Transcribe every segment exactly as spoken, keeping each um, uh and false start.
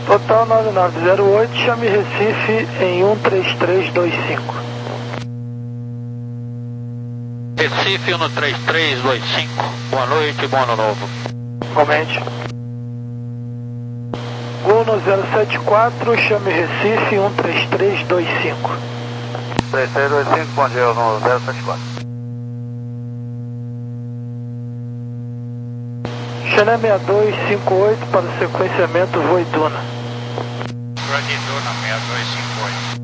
Total nove nove zero oito, chame Recife em um três três dois cinco. Recife um três três dois cinco, boa noite, bom ano novo. Comente. Gol no zero sete quatro, chame Recife um três três dois cinco. três três dois cinco, bom dia, no zero sete quatro. China seis dois cinco oito para o sequenciamento Voiduna. Voiduna seis dois cinco oito.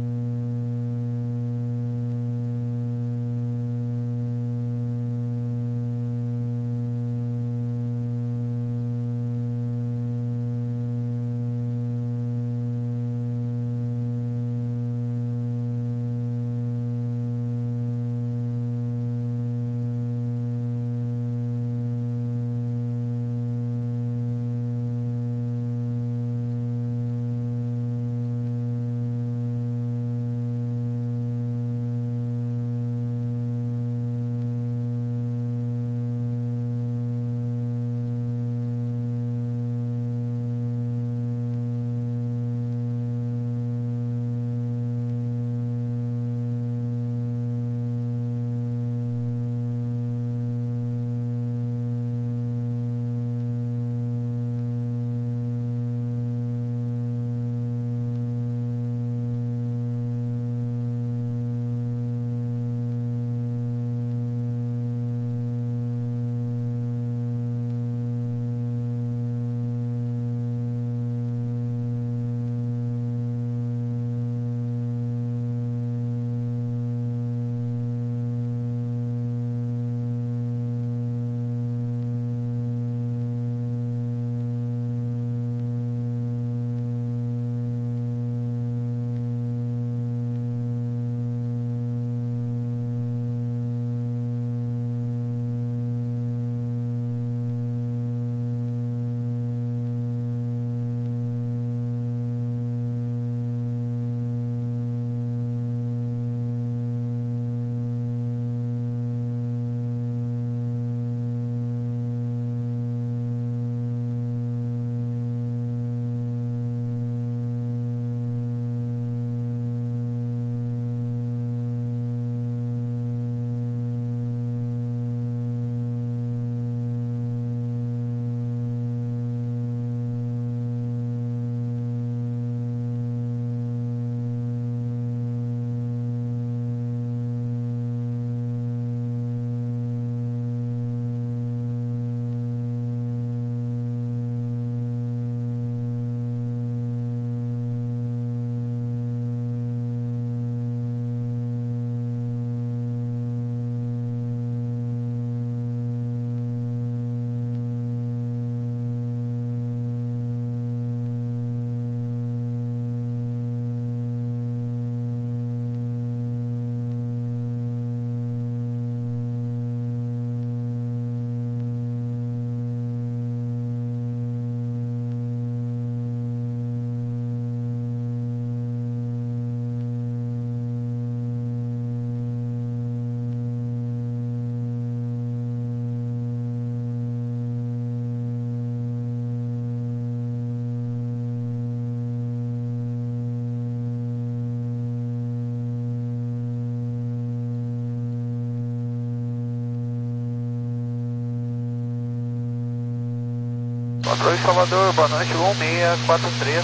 Controle Salvador, boa noite, um seis quatro três.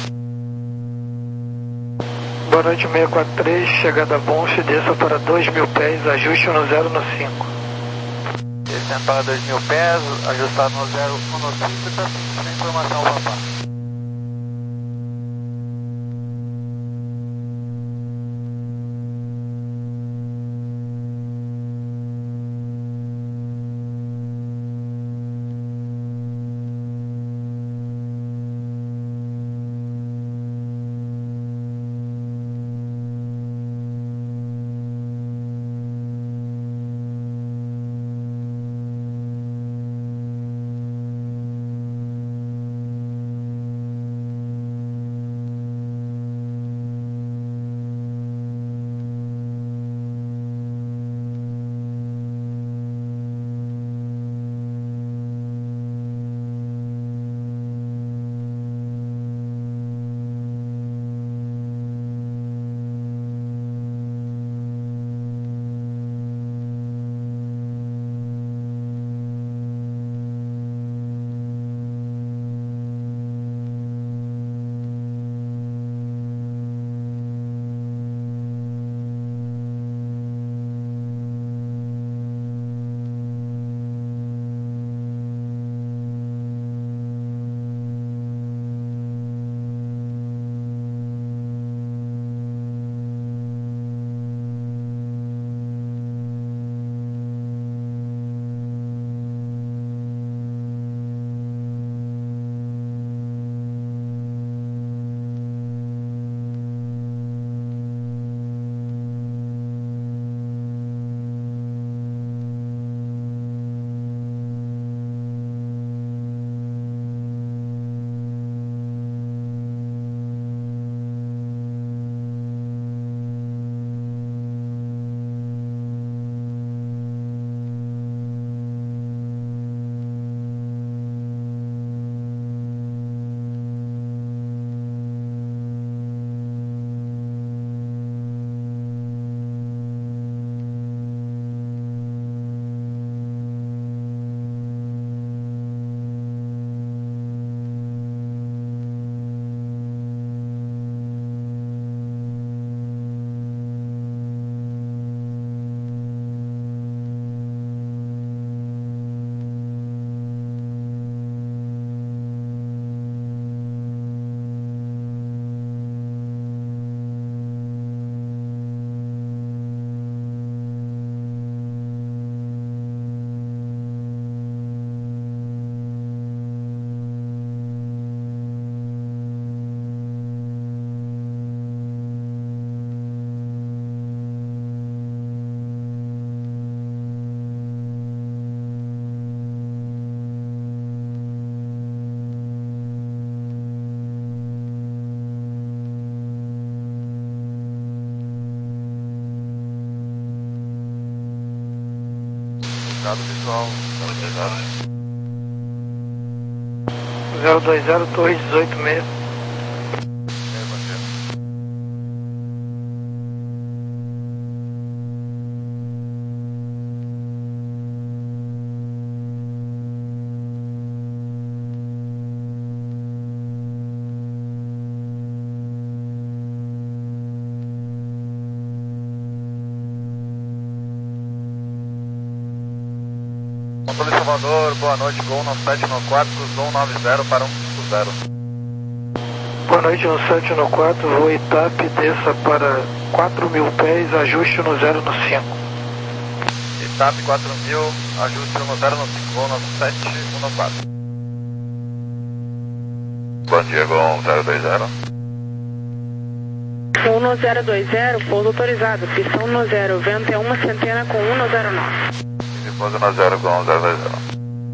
Boa noite, seis quatro três, chegada a Bonche, desça para dois mil pés, ajuste no zero no cinco. Descendo para dois mil pés, ajustado no zero um no cinco, está sem informação, papá. Dado visual, zero dois zero, Torre dezoito seis. Controle Salvador, boa noite, Gol no sete no quatro, Zon nove zero para um cinco zero. Boa noite, no sete no quatro, voo I T A P, desça para quatro mil pés, ajuste no zero no cinco. I T A P quatro mil, ajuste no zero no cinco, Gol no sete no quatro. Bom dia, Gol zero dois zero. um no zero dois zero, pouso autorizado, pistão no zero, vento é uma centena com um no zero nove. Pouso no zero, Gol zero dois zero.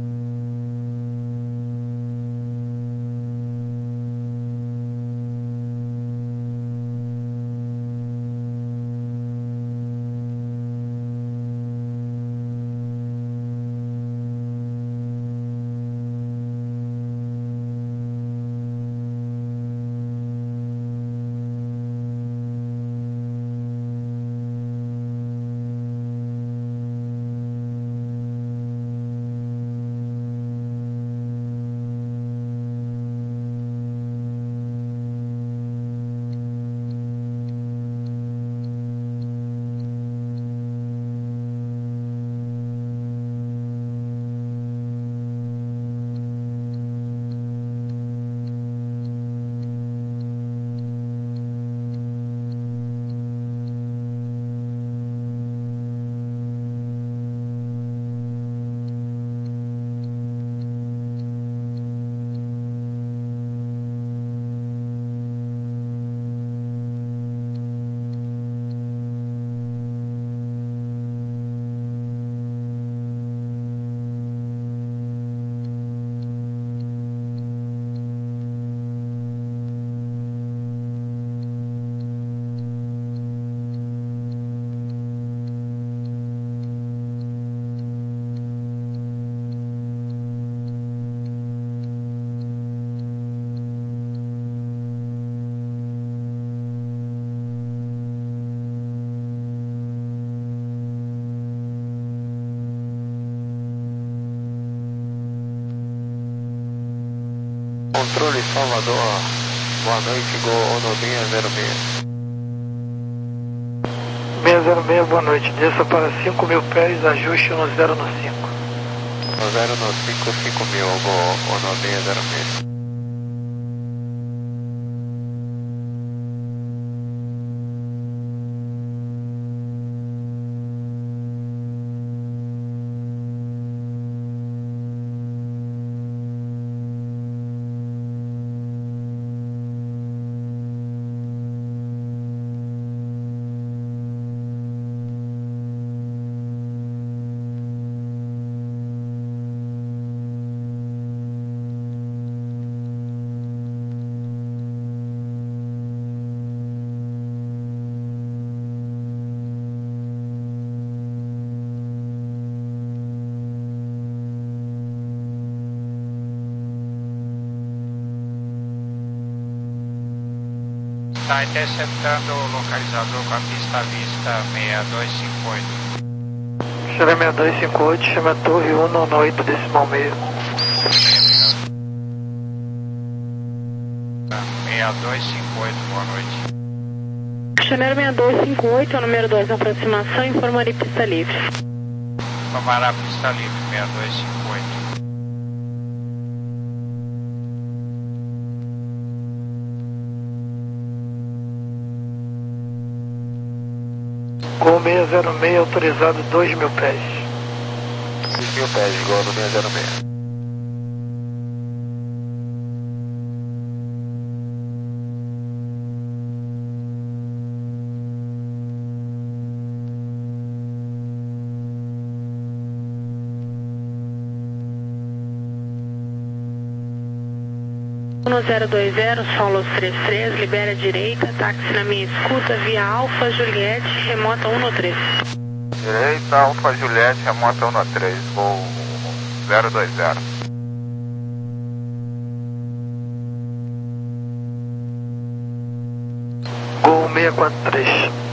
Controle Salvador, boa noite, Gol no seis zero seis. seis zero seis, boa noite, desça para cinco mil pés, ajuste no zero no cinco. No zero no cinco, cinco mil, Gol no seis zero seis. Está interceptando o localizador com a pista vista seis dois cinco oito. Xeré seis dois cinco oito, chama a torre um no oito decimal meio. seis dois cinco oito, boa noite. Chanel seis dois cinco oito, é o número dois na aproximação, informaria pista livre. Tomará pista livre, seis dois cinco oito. Gol seis zero seis, autorizado dois mil pés. dois mil pés, Gol no seis zero seis. um zero dois zero, Solos três três, libera a direita, táxi na minha escuta, via Alfa, Juliette, remota um no três. Direita, Alfa Juliette, remota um três, voo zero dois zero. Gol seis quatro três.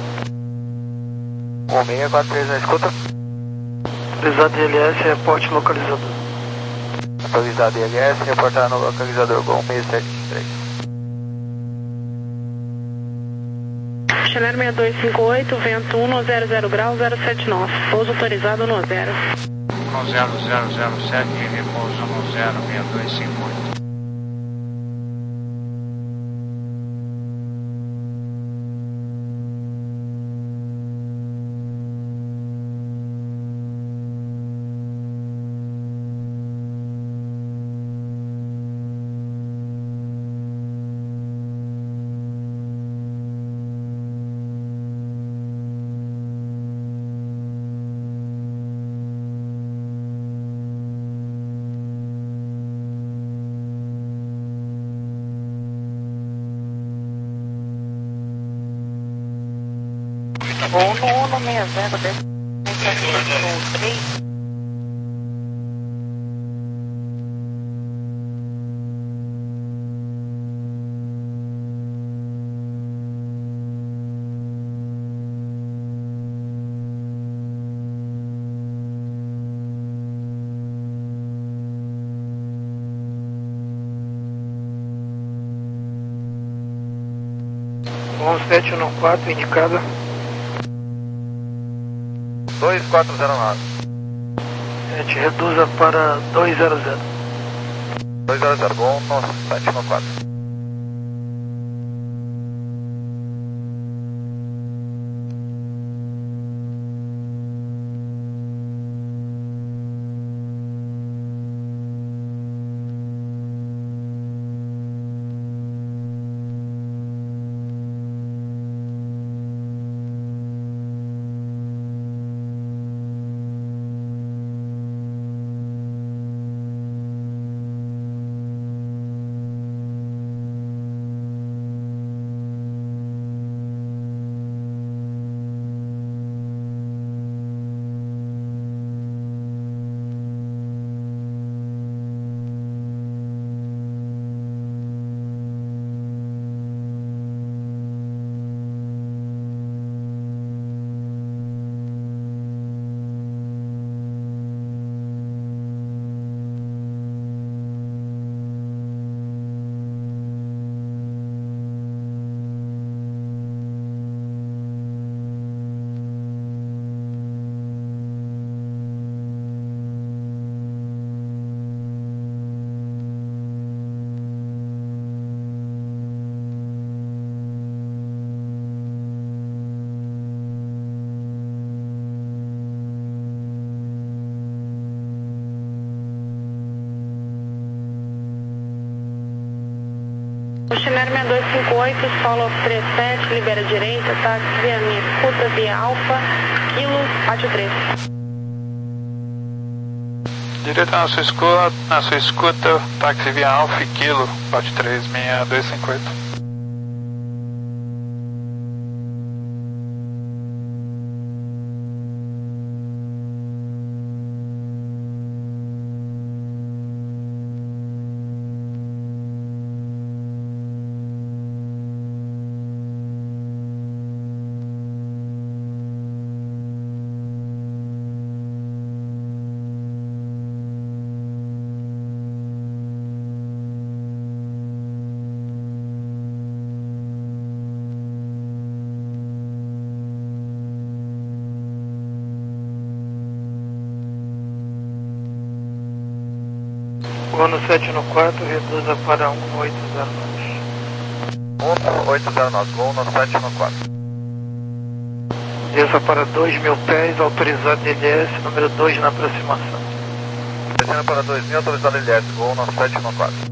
Gol seis quatro três, na escuta. Autorizado I L S, reporte localizador. Autorizado I L S, reportar no localizador, Gol seis sete três. Chanel seis dois cinco oito, vento um no zero zero grau, zero sete nove. Pouso autorizado no zero. no zero zero zero sete, repouso no zero seis dois cinco oito. Voo no um no seis zero, desce três. um sete um quatro, indicada. dois quatro zero nove. A gente reduza para dois zero zero. dois zero zero, Gol sete um quatro. Chanel seis dois cinco oito, solo três sete, libera direita, táxi via minha escuta, via Alfa, Kilo, quatro três. Direita na sua escuta, na sua escuta, táxi via Alfa, Kilo, quatro três, seis dois cinco oito. Gol no sete um quatro, reduza para um oito zero nove. um oito zero nove, Gol no sete um quatro. Desça para dois mil pés, autorizado I L S, número dois na aproximação. Descendo para dois mil, autorizado I L S, Gol no sete um quatro.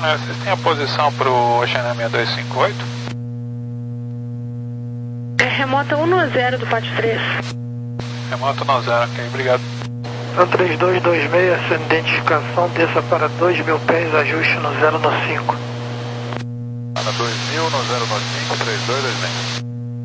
É, vocês têm a posição pro Oceania seis dois cinco oito? É remota um no zero do pátio três. Remota no zero, ok, obrigado. Então três dois dois seis, essa identificação, desça para dois mil pés, ajuste no zero no cinco. Para dois mil no zero no cinco, três dois dois seis.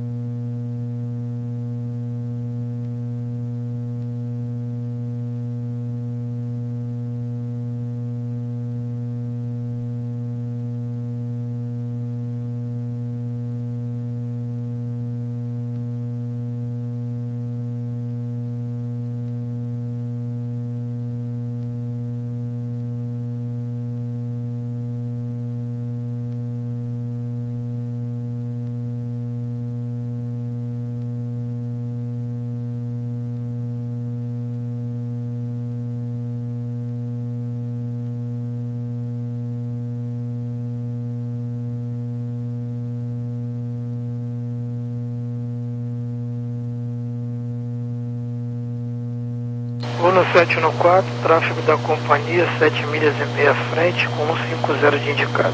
um sete no quatro, tráfego da companhia, sete milhas e meia frente, com cento e cinquenta de indicado.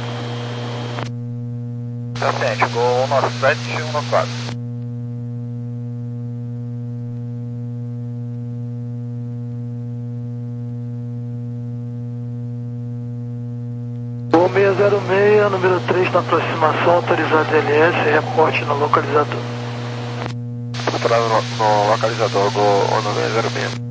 Atende, Gol um sete um no quatro. Gol seis zero seis, número três na aproximação, autorizado L S, reporte no localizador. Entrada no, no localizador, Gol seis zero seis.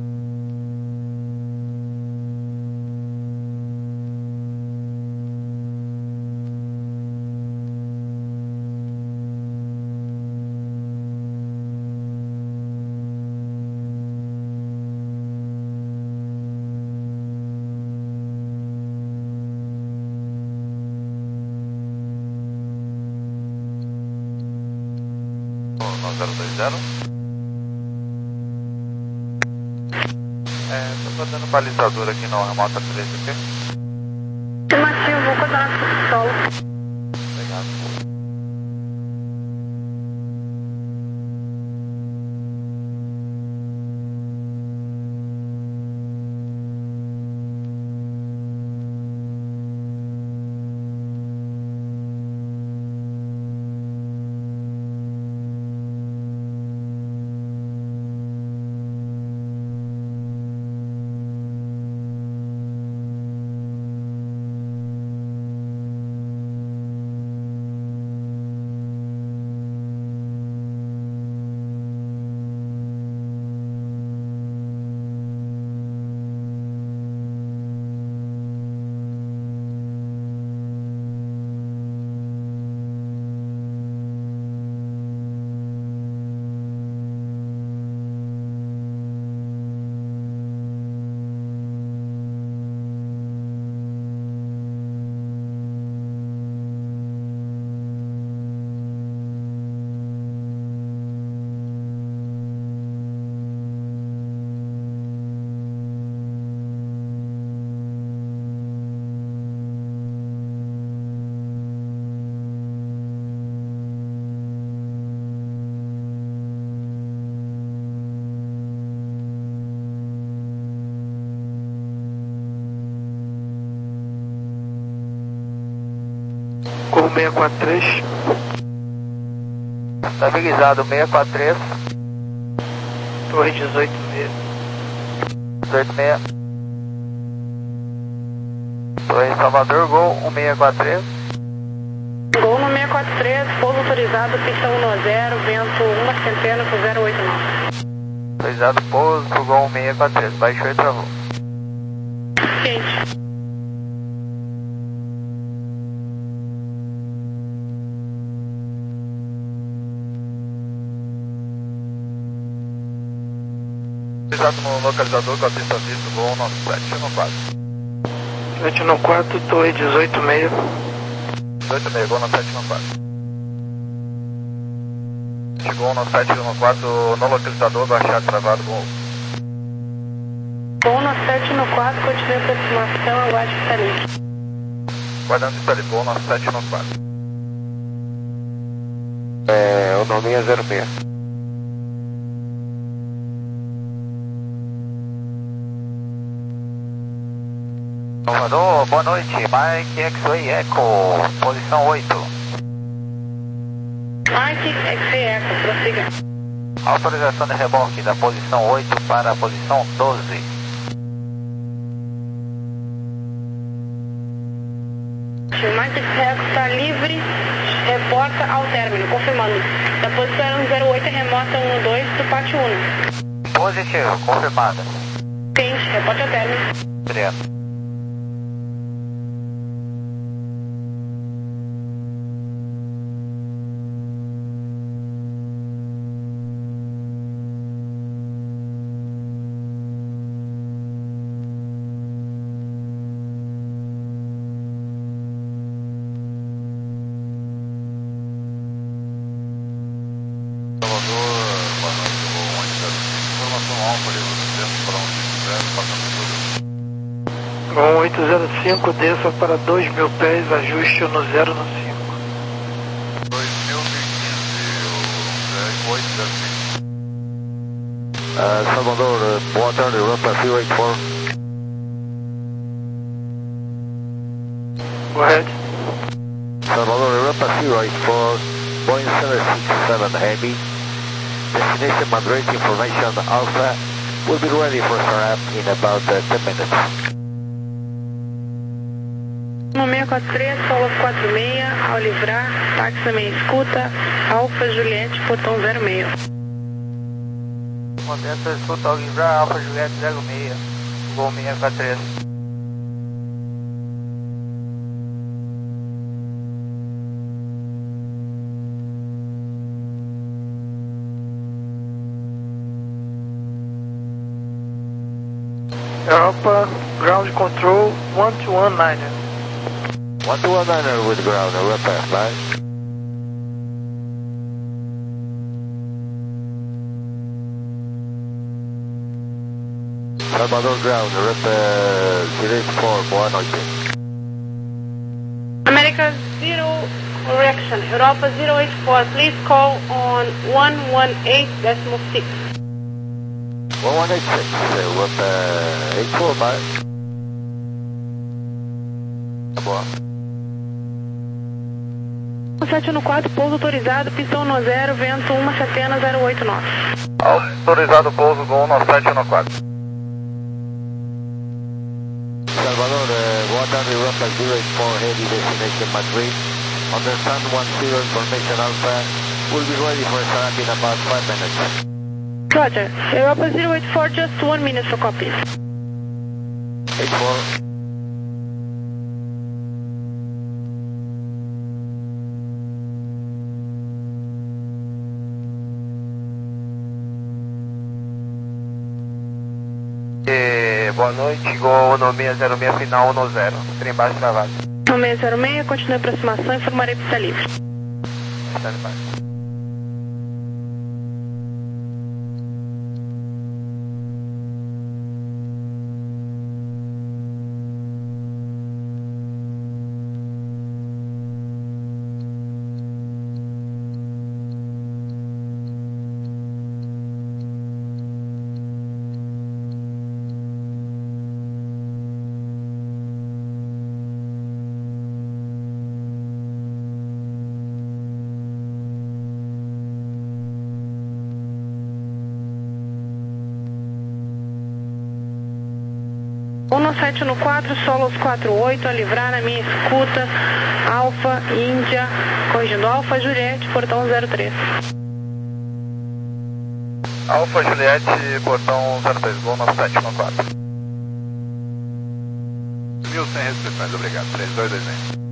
zero dois zero. É, tô fazendo balizador aqui no remota três, ok? Afirmativo, vou coordenar com o solo. Obrigado. Gol seis quatro três. Estabilizado seis quatro três. Torre dezoito seis. dezoito seis. Torre Salvador, Gol um seis quatro três. Gol no seis quatro três, pouso autorizado, pista um no zero, vento uma centena com zero oito nove. Autorizado, pouso, Gol um seis quatro três, baixou e travou. Quente. Autorizado no localizador com a pista vista, Gol um sete no quatro. sete no quatro, torre dezoito seis. dezoito seis, Gol no sete no quatro. Chegou no sete no quatro, no localizador, baixado, travado, Gol. Gol no sete no quatro, continue a aproximação, aguarde pista livre. Guardando pista livre, Gol no sete no quatro. É, o nome é zero seis. Salvador, boa noite, Mike X-Ray Echo, posição oito. Mike X-Ray Echo, prossiga. Autorização de reboque da posição oito para a posição doze. O Mike X-Ray Echo está livre, reporta ao término, confirmando. Da posição zero oito, remota um dois do pátio um. Positivo, confirmada. Tente, reporte ao término. Direto. um oito zero cinco, desça para dois mil pés, ajuste no zero no cinco. dois mil e quinze, oito zero cinco. Uh, Salvador, uh, boa tarde, Europa zero oito quatro. Go ahead. Salvador, Europa zero oito quatro, Boeing seven six seven Heavy. Destination Madrid, information Alpha. Will be ready for startup in about uh, ten minutes. No seis quatro três, solo quatro seis, ao livrar, táxi também escuta, Alfa Juliette, portão zero seis. Comandante, escuta ao livrar, Alfa Juliette zero seis, voo seis quatro três. Europa, ground control, one two one niner. one two one niner with ground, Europa, bye. Salvador ground, Europa zero eight four, boa noite. America zero, correction, Europa zero eight four, please call on one one eight decimal six. one one eight six, Europa eight four, bye. Boa. sete no quatro, pouso autorizado, pistão no zero, vento uma setenta zero oito nove. Autorizado pouso Gol no sete no quatro. Salvador, uh, boa tarde, Europa zero eight four, heavy destination Madrid. Understand one zero, information Alpha. Will be ready for startup in about five minutes. Roger, Europa zero eight four, just one minute for copy. eight four. E, boa noite, Gol no seis zero seis, final um zero, trem baixo travado. No seis zero seis, continue a aproximação, informarei pista livre. Está de baixo. um sete no quatro, solos quatro oito, a livrar na minha escuta, Alfa, Índia, corrigindo Alfa, Juliette, portão zero três. Alfa Juliette, portão zero três, Gol no sete no quatro. mil cem restrições, obrigado. três dois dois seis.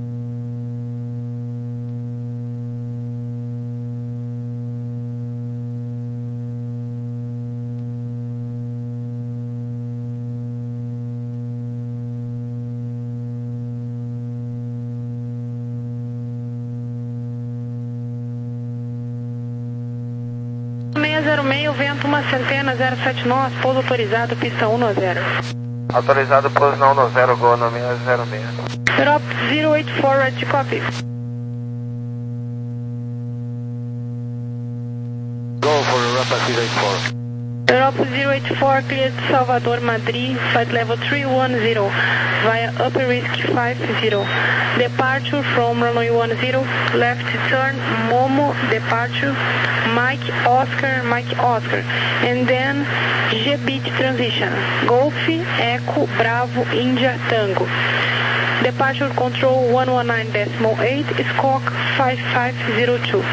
seis zero seis, vento uma centena zero sete nove, pouso autorizado, pista um no zero. Autorizado pouso não no zero, Gol no seis zero seis. Europe zero eight four, red copy. Go for Europa zero eight four. Europe zero zero eight four, cleared Salvador, Madrid, flight level three one zero, via upper risk five zero. Departure from runway one zero, left turn, Momo, departure, Mike Oscar, Mike Oscar, and then G-beat transition, Golf, Echo, Bravo, India, Tango. Departure control one one nine point eight, squawk five five zero two.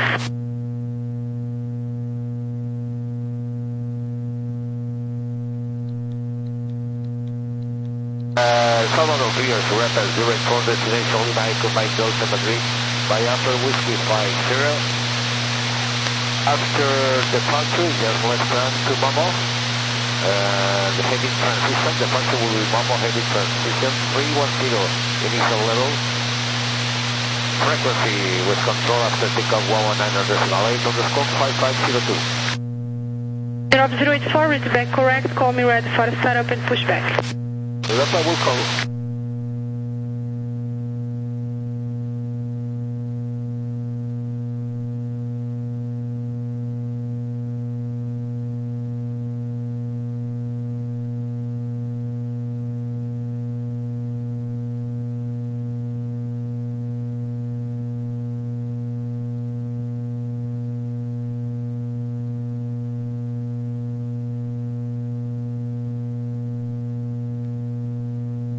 Uh, Salvador Clear to Rapid zero eight four, destination Lima Echo Mike Delta Madrid by Upper Whiskey five zero. After departure, just left turn to Momo. Uh, the heading transition, departure will be Momo heading transition three one zero, initial level. Frequency with control after takeoff one one nine decimal eight on the scope five five zero two. zero eight four, read back correct, call me ready for startup and pushback. Europa will call.